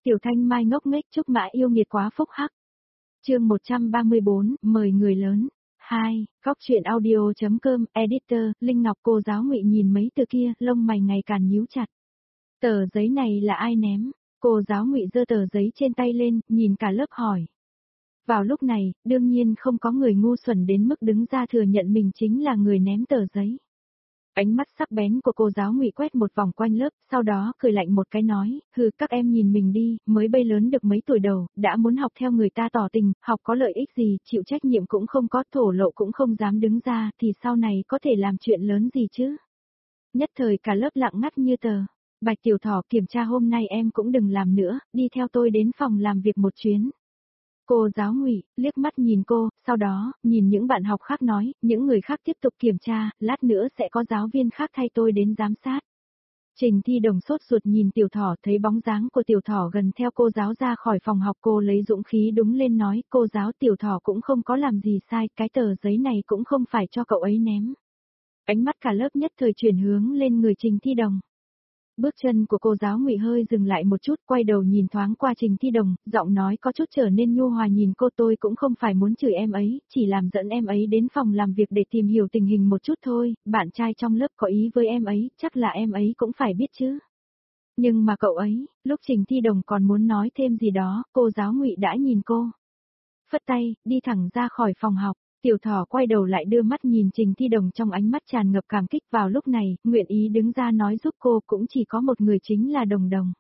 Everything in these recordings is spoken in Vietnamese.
Tiểu Thanh Mai ngốc nghếch Trúc Mã yêu nghiệt quá phúc hắc. Chương 134, mời người lớn. 2, Góc truyện audio.com, editor, Linh Ngọc. Cô giáo Ngụy nhìn mấy từ kia, lông mày ngày càng nhíu chặt. Tờ giấy này là ai ném? Cô giáo Ngụy giơ tờ giấy trên tay lên, nhìn cả lớp hỏi. Vào lúc này, đương nhiên không có người ngu xuẩn đến mức đứng ra thừa nhận mình chính là người ném tờ giấy. Ánh mắt sắc bén của cô giáo Ngụy quét một vòng quanh lớp, sau đó cười lạnh một cái nói, hừ, các em nhìn mình đi, mới bay lớn được mấy tuổi đầu, đã muốn học theo người ta tỏ tình, học có lợi ích gì, chịu trách nhiệm cũng không có, thổ lộ cũng không dám đứng ra, thì sau này có thể làm chuyện lớn gì chứ? Nhất thời cả lớp lặng ngắt như tờ. Bạch Tiểu Thỏ, kiểm tra hôm nay em cũng đừng làm nữa, đi theo tôi đến phòng làm việc một chuyến. Cô giáo Ngụy liếc mắt nhìn cô, sau đó, nhìn những bạn học khác nói, những người khác tiếp tục kiểm tra, lát nữa sẽ có giáo viên khác thay tôi đến giám sát. Trình Thi Đồng sốt ruột nhìn Tiểu Thỏ, thấy bóng dáng của Tiểu Thỏ gần theo cô giáo ra khỏi phòng học, cô lấy dũng khí đúng lên nói, cô giáo, Tiểu Thỏ cũng không có làm gì sai, cái tờ giấy này cũng không phải cho cậu ấy ném. Ánh mắt cả lớp nhất thời chuyển hướng lên người Trình Thi Đồng. Bước chân của cô giáo Ngụy hơi dừng lại một chút, quay đầu nhìn thoáng qua Trình Thi Đồng, giọng nói có chút trở nên nhu hòa nhìn cô, tôi cũng không phải muốn chửi em ấy, chỉ làm dẫn em ấy đến phòng làm việc để tìm hiểu tình hình một chút thôi, bạn trai trong lớp có ý với em ấy, chắc là em ấy cũng phải biết chứ. Nhưng mà cậu ấy, lúc Trình Thi Đồng còn muốn nói thêm gì đó, cô giáo Ngụy đã nhìn cô. Phất tay, đi thẳng ra khỏi phòng học. Tiểu Thỏ quay đầu lại đưa mắt nhìn Trình Thi Đồng trong ánh mắt tràn ngập cảm kích, vào lúc này, nguyện ý đứng ra nói giúp cô cũng chỉ có một người, chính là Đồng Đồng.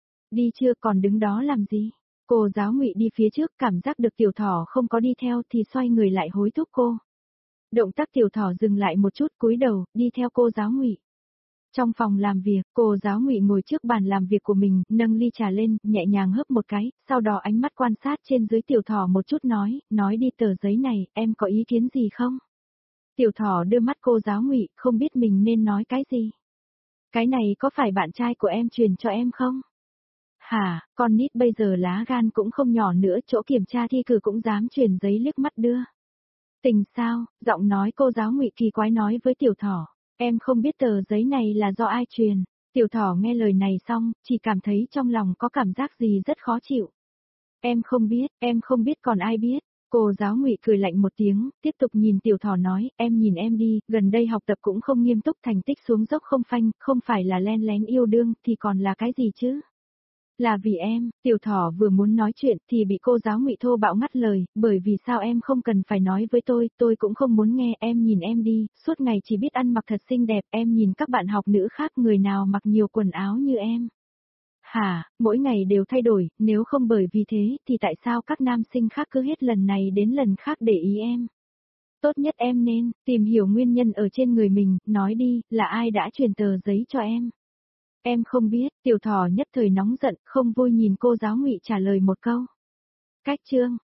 Đi chưa, còn đứng đó làm gì? Cô giáo Ngụy đi phía trước, cảm giác được Tiểu Thỏ không có đi theo thì xoay người lại hối thúc cô. Động tác Tiểu Thỏ dừng lại một chút, cúi đầu, đi theo cô giáo Ngụy. Trong phòng làm việc, cô giáo Ngụy ngồi trước bàn làm việc của mình, nâng ly trà lên, nhẹ nhàng hớp một cái, sau đó ánh mắt quan sát trên dưới Tiểu Thỏ một chút nói đi, tờ giấy này, em có ý kiến gì không? Tiểu Thỏ đưa mắt cô giáo Ngụy, không biết mình nên nói cái gì. Cái này có phải bạn trai của em truyền cho em không? Hả, con nít bây giờ lá gan cũng không nhỏ nữa, chỗ kiểm tra thi cử cũng dám truyền giấy liếc mắt đưa. Tình sao? Giọng nói cô giáo Ngụy kỳ quái nói với Tiểu Thỏ. Em không biết tờ giấy này là do ai truyền. Tiểu Thỏ nghe lời này xong, chỉ cảm thấy trong lòng có cảm giác gì rất khó chịu. Em không biết còn ai biết. Cô giáo Ngụy cười lạnh một tiếng, tiếp tục nhìn Tiểu Thỏ nói, em nhìn em đi, gần đây học tập cũng không nghiêm túc, thành tích xuống dốc không phanh, không phải là len lén yêu đương, thì còn là cái gì chứ? Là vì em. Tiểu Thỏ vừa muốn nói chuyện thì bị cô giáo Ngụy thô bạo ngắt lời, bởi vì sao em không cần phải nói với tôi cũng không muốn nghe, em nhìn em đi, suốt ngày chỉ biết ăn mặc thật xinh đẹp, em nhìn các bạn học nữ khác người nào mặc nhiều quần áo như em. Hả, mỗi ngày đều thay đổi, nếu không bởi vì thế thì tại sao các nam sinh khác cứ hết lần này đến lần khác để ý em? Tốt nhất em nên tìm hiểu nguyên nhân ở trên người mình, nói đi, là ai đã truyền tờ giấy cho em? Em không biết. Tiểu Thỏ nhất thời nóng giận, không vui nhìn cô giáo Ngụy trả lời một câu. Cách chương.